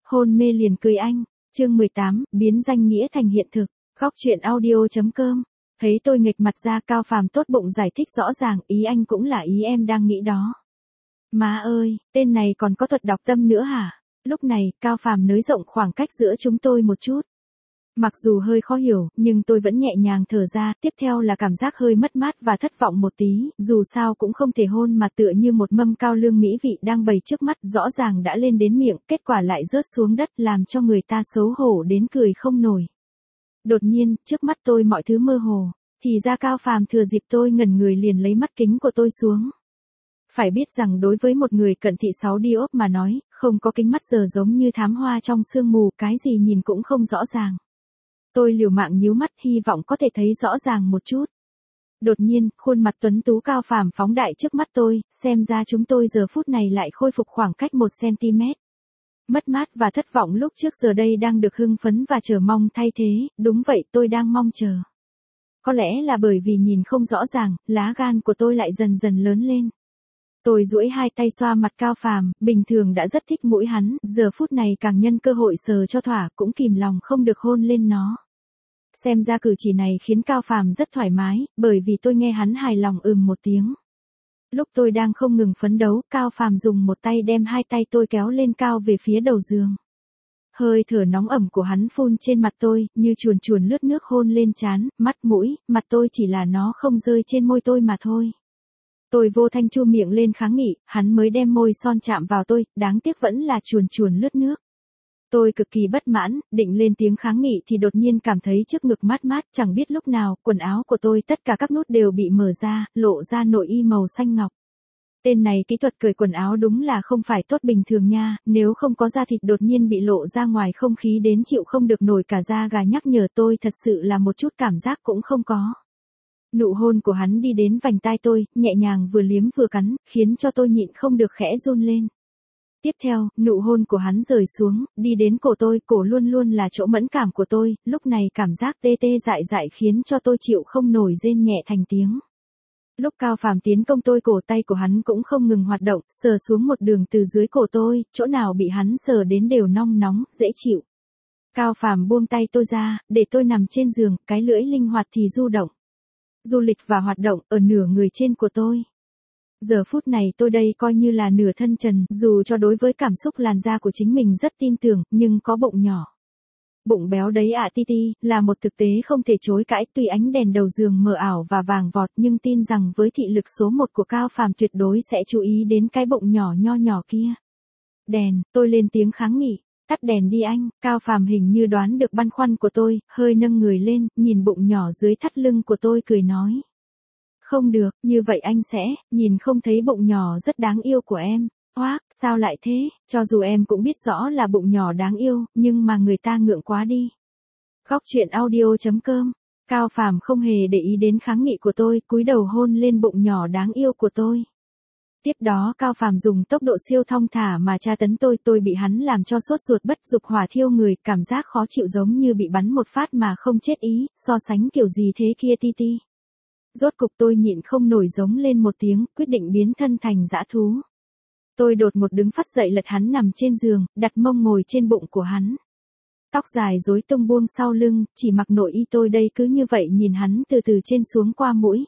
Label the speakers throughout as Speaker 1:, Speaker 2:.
Speaker 1: hôn mê liền cười anh. Chương 18, biến danh nghĩa thành hiện thực. Góc truyện audio.com. Thấy tôi nghệch mặt ra, Cao Phàm tốt bụng giải thích rõ ràng, ý anh cũng là ý em đang nghĩ đó. Má ơi, tên này còn có thuật đọc tâm nữa hả? Lúc này, Cao Phàm nới rộng khoảng cách giữa chúng tôi một chút. Mặc dù hơi khó hiểu, nhưng tôi vẫn nhẹ nhàng thở ra, tiếp theo là cảm giác hơi mất mát và thất vọng một tí, dù sao cũng không thể hôn mà tựa như một mâm cao lương mỹ vị đang bày trước mắt, rõ ràng đã lên đến miệng, kết quả lại rớt xuống đất làm cho người ta xấu hổ đến cười không nổi. Đột nhiên, trước mắt tôi mọi thứ mơ hồ, thì ra Cao Phàm thừa dịp tôi ngẩn người liền lấy mắt kính của tôi xuống. Phải biết rằng đối với một người cận thị 6 diop mà nói, không có kính mắt giờ giống như thám hoa trong sương mù, cái gì nhìn cũng không rõ ràng. Tôi liều mạng nhíu mắt hy vọng có thể thấy rõ ràng một chút. Đột nhiên, khuôn mặt tuấn tú Cao Phàm phóng đại trước mắt tôi, xem ra chúng tôi giờ phút này lại khôi phục khoảng cách 1 cm. Mất mát và thất vọng lúc trước giờ đây đang được hưng phấn và chờ mong thay thế, đúng vậy tôi đang mong chờ. Có lẽ là bởi vì nhìn không rõ ràng, lá gan của tôi lại dần dần lớn lên. Tôi duỗi hai tay xoa mặt Cao Phàm, bình thường đã rất thích mũi hắn, giờ phút này càng nhân cơ hội sờ cho thỏa, cũng kìm lòng không được hôn lên nó. Xem ra cử chỉ này khiến Cao Phàm rất thoải mái, bởi vì tôi nghe hắn hài lòng một tiếng. Lúc tôi đang không ngừng phấn đấu, Cao Phàm dùng một tay đem hai tay tôi kéo lên cao về phía đầu giường. Hơi thở nóng ẩm của hắn phun trên mặt tôi, như chuồn chuồn lướt nước hôn lên trán, mắt mũi, mặt tôi chỉ là nó không rơi trên môi tôi mà thôi. Tôi vô thanh chu miệng lên kháng nghị, hắn mới đem môi son chạm vào tôi, đáng tiếc vẫn là chuồn chuồn lướt nước. Tôi cực kỳ bất mãn, định lên tiếng kháng nghị thì đột nhiên cảm thấy trước ngực mát mát, chẳng biết lúc nào, quần áo của tôi tất cả các nút đều bị mở ra, lộ ra nội y màu xanh ngọc. Tên này kỹ thuật cởi quần áo đúng là không phải tốt bình thường nha, nếu không có da thịt đột nhiên bị lộ ra ngoài không khí đến chịu không được nổi cả da gà, nhắc nhở tôi thật sự là một chút cảm giác cũng không có. Nụ hôn của hắn đi đến vành tai tôi, nhẹ nhàng vừa liếm vừa cắn, khiến cho tôi nhịn không được khẽ run lên. Tiếp theo, nụ hôn của hắn rời xuống, đi đến cổ tôi, cổ luôn luôn là chỗ mẫn cảm của tôi, lúc này cảm giác tê tê dại dại khiến cho tôi chịu không nổi rên nhẹ thành tiếng. Lúc Cao Phàm tiến công tôi, cổ tay của hắn cũng không ngừng hoạt động, sờ xuống một đường từ dưới cổ tôi, chỗ nào bị hắn sờ đến đều nong nóng, dễ chịu. Cao Phàm buông tay tôi ra, để tôi nằm trên giường, cái lưỡi linh hoạt thì du động. Du lịch và hoạt động ở nửa người trên của tôi. Giờ phút này tôi đây coi như là nửa thân trần, dù cho đối với cảm xúc làn da của chính mình rất tin tưởng, nhưng có bụng nhỏ. Bụng béo đấy Titi, là một thực tế không thể chối cãi, tuy ánh đèn đầu giường mờ ảo và vàng vọt nhưng tin rằng với thị lực số 1 của Cao Phàm tuyệt đối sẽ chú ý đến cái bụng nhỏ nho nhỏ kia. Đèn, tôi lên tiếng kháng nghị. Tắt đèn đi anh. Cao Phàm hình như đoán được băn khoăn của tôi, hơi nâng người lên, nhìn bụng nhỏ dưới thắt lưng của tôi cười nói. Không được, như vậy anh sẽ, nhìn không thấy bụng nhỏ rất đáng yêu của em. Oác, sao lại thế, cho dù em cũng biết rõ là bụng nhỏ đáng yêu, nhưng mà người ta ngượng quá đi. Góc truyện audio.com. Cao Phàm không hề để ý đến kháng nghị của tôi, cúi đầu hôn lên bụng nhỏ đáng yêu của tôi. Tiếp đó Cao Phàm dùng tốc độ siêu thong thả mà tra tấn tôi bị hắn làm cho sốt ruột bất dục hỏa thiêu người, cảm giác khó chịu giống như bị bắn một phát mà không chết ý, so sánh kiểu gì thế kia Titi. Rốt cục tôi nhịn không nổi giống lên một tiếng, quyết định biến thân thành dã thú. Tôi đột ngột đứng phắt dậy lật hắn nằm trên giường, đặt mông ngồi trên bụng của hắn. Tóc dài rối tung buông sau lưng, chỉ mặc nội y tôi đây cứ như vậy nhìn hắn từ từ trên xuống qua mũi.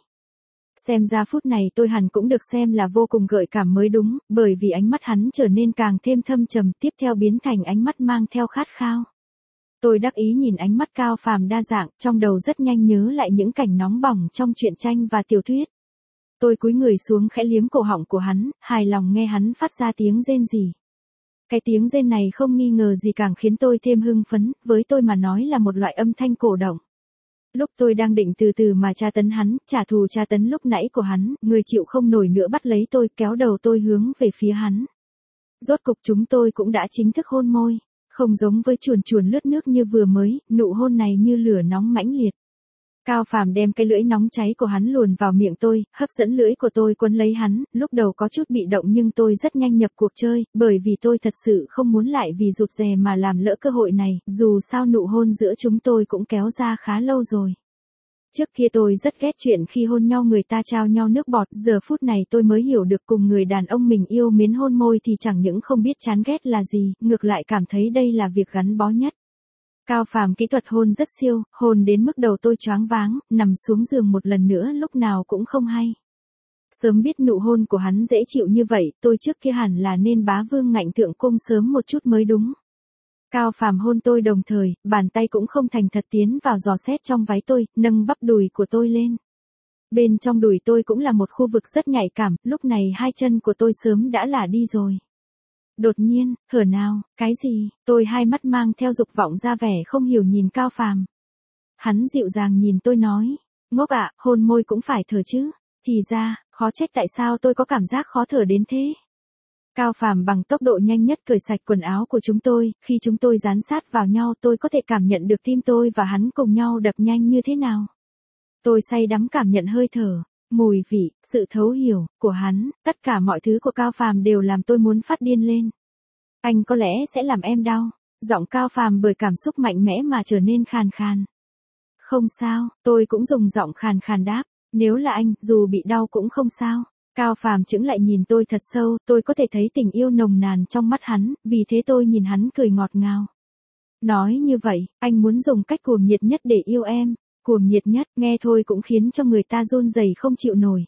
Speaker 1: Xem ra phút này tôi hẳn cũng được xem là vô cùng gợi cảm mới đúng, bởi vì ánh mắt hắn trở nên càng thêm thâm trầm, tiếp theo biến thành ánh mắt mang theo khát khao. Tôi đắc ý nhìn ánh mắt Cao Phàm đa dạng, trong đầu rất nhanh nhớ lại những cảnh nóng bỏng trong truyện tranh và tiểu thuyết. Tôi cúi người xuống khẽ liếm cổ họng của hắn, hài lòng nghe hắn phát ra tiếng rên rỉ. Cái tiếng rên này không nghi ngờ gì càng khiến tôi thêm hưng phấn, với tôi mà nói là một loại âm thanh cổ động. Lúc tôi đang định từ từ mà tra tấn hắn, trả thù tra tấn lúc nãy của hắn, người chịu không nổi nữa bắt lấy tôi, kéo đầu tôi hướng về phía hắn. Rốt cục chúng tôi cũng đã chính thức hôn môi. Không giống với chuồn chuồn lướt nước như vừa mới, nụ hôn này như lửa nóng mãnh liệt. Cao Phàm đem cái lưỡi nóng cháy của hắn luồn vào miệng tôi, hấp dẫn lưỡi của tôi quấn lấy hắn, lúc đầu có chút bị động nhưng tôi rất nhanh nhập cuộc chơi, bởi vì tôi thật sự không muốn lại vì rụt rè mà làm lỡ cơ hội này, dù sao nụ hôn giữa chúng tôi cũng kéo ra khá lâu rồi. Trước kia tôi rất ghét chuyện khi hôn nhau người ta trao nhau nước bọt, giờ phút này tôi mới hiểu được cùng người đàn ông mình yêu mến hôn môi thì chẳng những không biết chán ghét là gì, ngược lại cảm thấy đây là việc gắn bó nhất. Cao Phàm kỹ thuật hôn rất siêu, hôn đến mức đầu tôi choáng váng, nằm xuống giường một lần nữa lúc nào cũng không hay. Sớm biết nụ hôn của hắn dễ chịu như vậy, tôi trước kia hẳn là nên bá vương ngạnh thượng cung sớm một chút mới đúng. Cao Phàm hôn tôi đồng thời, bàn tay cũng không thành thật tiến vào dò xét trong váy tôi, nâng bắp đùi của tôi lên. Bên trong đùi tôi cũng là một khu vực rất nhạy cảm, lúc này hai chân của tôi sớm đã lả đi rồi. Đột nhiên, hở nào, cái gì, tôi hai mắt mang theo dục vọng ra vẻ không hiểu nhìn Cao Phàm. Hắn dịu dàng nhìn tôi nói, ngốc ạ, hôn môi cũng phải thở chứ, thì ra, khó trách tại sao tôi có cảm giác khó thở đến thế. Cao Phàm bằng tốc độ nhanh nhất cởi sạch quần áo của chúng tôi, khi chúng tôi dán sát vào nhau tôi có thể cảm nhận được tim tôi và hắn cùng nhau đập nhanh như thế nào. Tôi say đắm cảm nhận hơi thở, mùi vị, sự thấu hiểu của hắn, tất cả mọi thứ của Cao Phàm đều làm tôi muốn phát điên lên. Anh có lẽ sẽ làm em đau. Giọng Cao Phàm bởi cảm xúc mạnh mẽ mà trở nên khàn khàn. Không sao, tôi cũng dùng giọng khàn khàn đáp, nếu là anh, dù bị đau cũng không sao. Cao Phàm chững lại nhìn tôi thật sâu, tôi có thể thấy tình yêu nồng nàn trong mắt hắn, vì thế tôi nhìn hắn cười ngọt ngào. Nói như vậy, anh muốn dùng cách cuồng nhiệt nhất để yêu em, cuồng nhiệt nhất, nghe thôi cũng khiến cho người ta run rẩy không chịu nổi.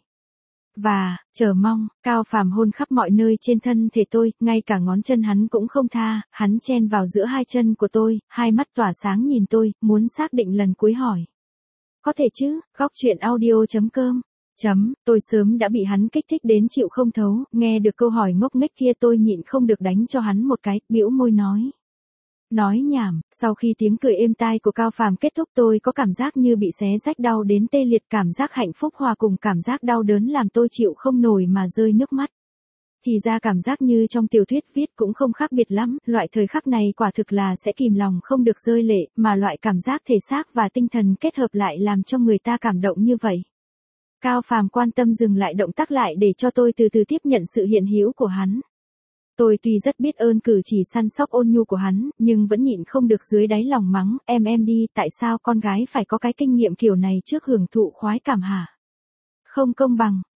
Speaker 1: Và, chờ mong, Cao Phàm hôn khắp mọi nơi trên thân thể tôi, ngay cả ngón chân hắn cũng không tha, hắn chen vào giữa hai chân của tôi, hai mắt tỏa sáng nhìn tôi, muốn xác định lần cuối hỏi. Có thể chứ, góc chuyện audio.com. Tôi sớm đã bị hắn kích thích đến chịu không thấu, nghe được câu hỏi ngốc nghếch kia tôi nhịn không được đánh cho hắn một cái, bĩu môi nói. Nói nhảm, sau khi tiếng cười êm tai của Cao Phàm kết thúc tôi có cảm giác như bị xé rách đau đến tê liệt, cảm giác hạnh phúc hòa cùng cảm giác đau đớn làm tôi chịu không nổi mà rơi nước mắt. Thì ra cảm giác như trong tiểu thuyết viết cũng không khác biệt lắm, loại thời khắc này quả thực là sẽ kìm lòng không được rơi lệ, mà loại cảm giác thể xác và tinh thần kết hợp lại làm cho người ta cảm động như vậy. Cao Phàm quan tâm dừng lại động tác lại để cho tôi từ từ tiếp nhận sự hiện hữu của hắn. Tôi tuy rất biết ơn cử chỉ săn sóc ôn nhu của hắn, nhưng vẫn nhịn không được dưới đáy lòng mắng, em đi, tại sao con gái phải có cái kinh nghiệm kiểu này trước hưởng thụ khoái cảm hả? Không công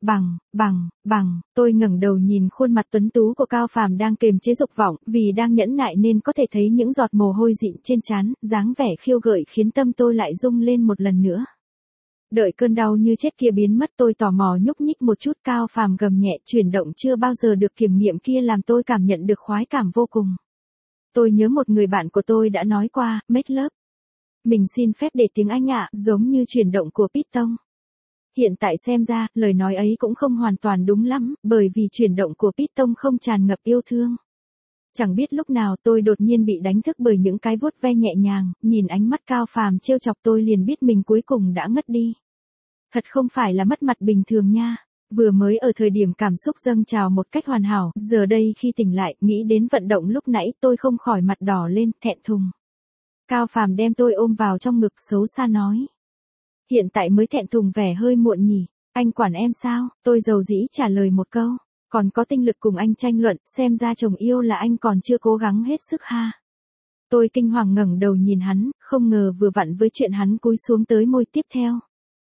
Speaker 1: bằng, tôi ngẩng đầu nhìn khuôn mặt tuấn tú của Cao Phàm đang kềm chế dục vọng, vì đang nhẫn nại nên có thể thấy những giọt mồ hôi dịn trên trán, dáng vẻ khiêu gợi khiến tâm tôi lại rung lên một lần nữa. Đợi cơn đau như chết kia biến mất tôi tò mò nhúc nhích một chút. Cao Phàm gầm nhẹ, chuyển động chưa bao giờ được kiểm nghiệm kia làm tôi cảm nhận được khoái cảm vô cùng. Tôi nhớ một người bạn của tôi đã nói qua, make love. Mình xin phép để tiếng Anh ạ, giống như chuyển động của Python. Hiện tại xem ra, lời nói ấy cũng không hoàn toàn đúng lắm, bởi vì chuyển động của Python không tràn ngập yêu thương. Chẳng biết lúc nào tôi đột nhiên bị đánh thức bởi những cái vuốt ve nhẹ nhàng, nhìn ánh mắt Cao Phàm trêu chọc tôi liền biết mình cuối cùng đã ngất đi. Thật không phải là mất mặt bình thường nha. Vừa mới ở thời điểm cảm xúc dâng trào một cách hoàn hảo, giờ đây khi tỉnh lại, nghĩ đến vận động lúc nãy tôi không khỏi mặt đỏ lên, thẹn thùng. Cao Phàm đem tôi ôm vào trong ngực xấu xa nói. Hiện tại mới thẹn thùng vẻ hơi muộn nhỉ, anh quản em sao? Tôi dầu dĩ trả lời một câu, còn có tinh lực cùng anh tranh luận, xem ra chồng yêu là anh còn chưa cố gắng hết sức ha. Tôi kinh hoàng ngẩng đầu nhìn hắn, không ngờ vừa vặn với chuyện hắn cúi xuống tới môi tiếp theo.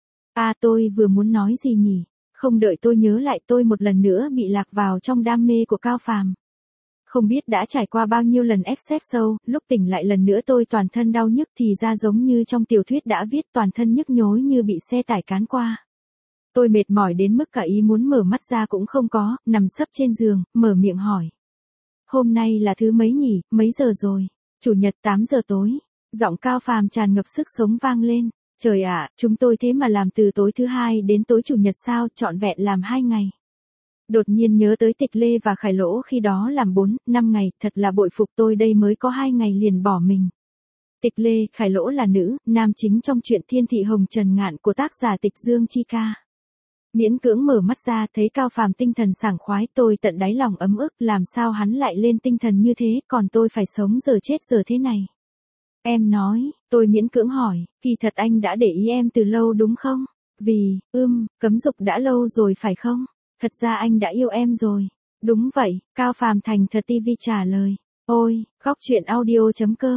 Speaker 1: Tôi vừa muốn nói gì nhỉ? Không đợi tôi nhớ lại tôi một lần nữa bị lạc vào trong đam mê của Cao Phàm. Không biết đã trải qua bao nhiêu lần excess sâu, lúc tỉnh lại lần nữa tôi toàn thân đau nhức thì ra giống như trong tiểu thuyết đã viết toàn thân nhức nhối như bị xe tải cán qua. Tôi mệt mỏi đến mức cả ý muốn mở mắt ra cũng không có, nằm sấp trên giường, mở miệng hỏi. Hôm nay là thứ mấy nhỉ, mấy giờ rồi? Chủ nhật 8 giờ tối. Giọng Cao Phàm tràn ngập sức sống vang lên. Trời ạ, chúng tôi thế mà làm từ tối thứ hai đến tối chủ nhật sao, trọn vẹn làm 2 ngày. Đột nhiên nhớ tới Tịch Lê và Khải Lỗ khi đó làm 4, 5 ngày, thật là bội phục tôi đây mới có 2 ngày liền bỏ mình. Tịch Lê, Khải Lỗ là nữ, nam chính trong truyện Thiên Thị Hồng Trần Ngạn của tác giả Tịch Dương Chi Ca. Miễn cưỡng mở mắt ra thấy Cao Phàm tinh thần sảng khoái tôi tận đáy lòng ấm ức làm sao hắn lại lên tinh thần như thế còn tôi phải sống giờ chết giờ thế này. Em nói, tôi miễn cưỡng hỏi, kỳ thật anh đã để ý em từ lâu đúng không? Vì, cấm dục đã lâu rồi phải không? Thật ra anh đã yêu em rồi. Đúng vậy, Cao Phàm thành thật TV trả lời. Ôi, góc chuyện audio.com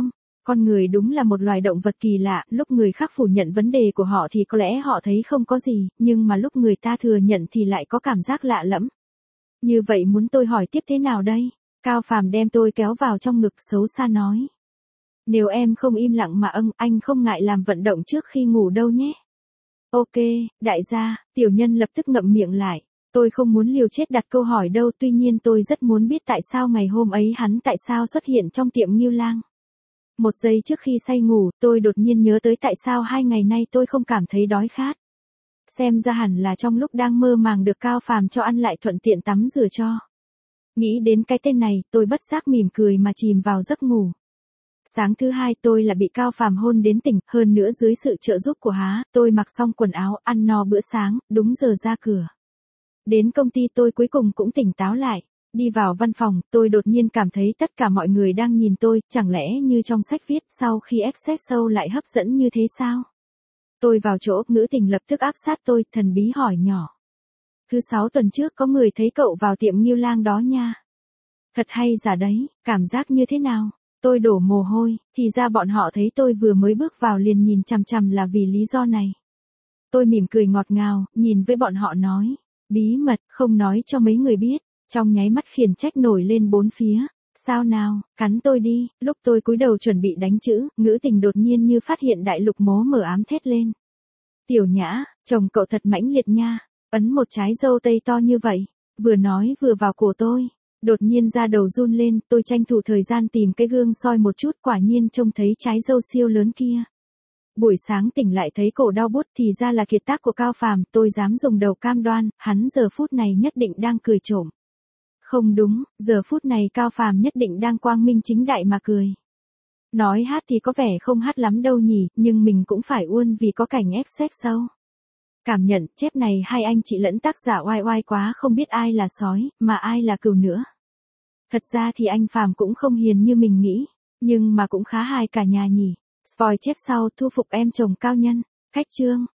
Speaker 1: Con người đúng là một loài động vật kỳ lạ, lúc người khác phủ nhận vấn đề của họ thì có lẽ họ thấy không có gì, nhưng mà lúc người ta thừa nhận thì lại có cảm giác lạ lẫm. Như vậy muốn tôi hỏi tiếp thế nào đây? Cao Phàm đem tôi kéo vào trong ngực xấu xa nói. Nếu em không im lặng mà anh không ngại làm vận động trước khi ngủ đâu nhé. Ok, đại gia, tiểu nhân lập tức ngậm miệng lại. Tôi không muốn liều chết đặt câu hỏi đâu, tuy nhiên tôi rất muốn biết tại sao ngày hôm ấy hắn tại sao xuất hiện trong tiệm Ngưu Lang. Một giây trước khi say ngủ, tôi đột nhiên nhớ tới tại sao 2 ngày nay tôi không cảm thấy đói khát. Xem ra hẳn là trong lúc đang mơ màng được Cao Phàm cho ăn lại thuận tiện tắm rửa cho. Nghĩ đến cái tên này, tôi bất giác mỉm cười mà chìm vào giấc ngủ. Sáng thứ hai tôi là bị Cao Phàm hôn đến tỉnh, hơn nữa dưới sự trợ giúp của hắn, tôi mặc xong quần áo, ăn no bữa sáng, đúng giờ ra cửa. Đến công ty tôi cuối cùng cũng tỉnh táo lại. Đi vào văn phòng, tôi đột nhiên cảm thấy tất cả mọi người đang nhìn tôi, chẳng lẽ như trong sách viết sau khi Espresso lại hấp dẫn như thế sao? Tôi vào chỗ, Ngữ Tình lập tức áp sát tôi, thần bí hỏi nhỏ. Thứ 6 tuần trước có người thấy cậu vào tiệm Ngưu Lang đó nha. Thật hay giả đấy, cảm giác như thế nào? Tôi đổ mồ hôi, thì ra bọn họ thấy tôi vừa mới bước vào liền nhìn chằm chằm là vì lý do này. Tôi mỉm cười ngọt ngào, nhìn với bọn họ nói. Bí mật, không nói cho mấy người biết. Trong nháy mắt khiển trách nổi lên bốn phía. Sao nào, cắn tôi đi. Lúc tôi cúi đầu chuẩn bị đánh chữ, Ngữ Tình đột nhiên như phát hiện đại lục mố mở ám thét lên. Tiểu Nhã, chồng cậu thật mãnh liệt nha. Ấn một trái dâu tây to như vậy. Vừa nói vừa vào cổ tôi. Đột nhiên da đầu run lên, tôi tranh thủ thời gian tìm cái gương soi một chút, quả nhiên trông thấy trái dâu siêu lớn kia. Buổi sáng tỉnh lại thấy cổ đau bút thì ra là kiệt tác của Cao Phàm, tôi dám dùng đầu cam đoan, hắn giờ phút này nhất định đang cười trộm. Không đúng, giờ phút này Cao Phàm nhất định đang quang minh chính đại mà cười. Nói hát thì có vẻ không hát lắm đâu nhỉ, nhưng mình cũng phải uôn vì có cảnh ép sex sâu. Cảm nhận, chép này hai anh chị lẫn tác giả oai oai quá, không biết ai là sói, mà ai là cừu nữa. Thật ra thì anh Phàm cũng không hiền như mình nghĩ, nhưng mà cũng khá hài cả nhà nhỉ. Spoil chép sau, thu phục em chồng Cao Nhân. Khách chương.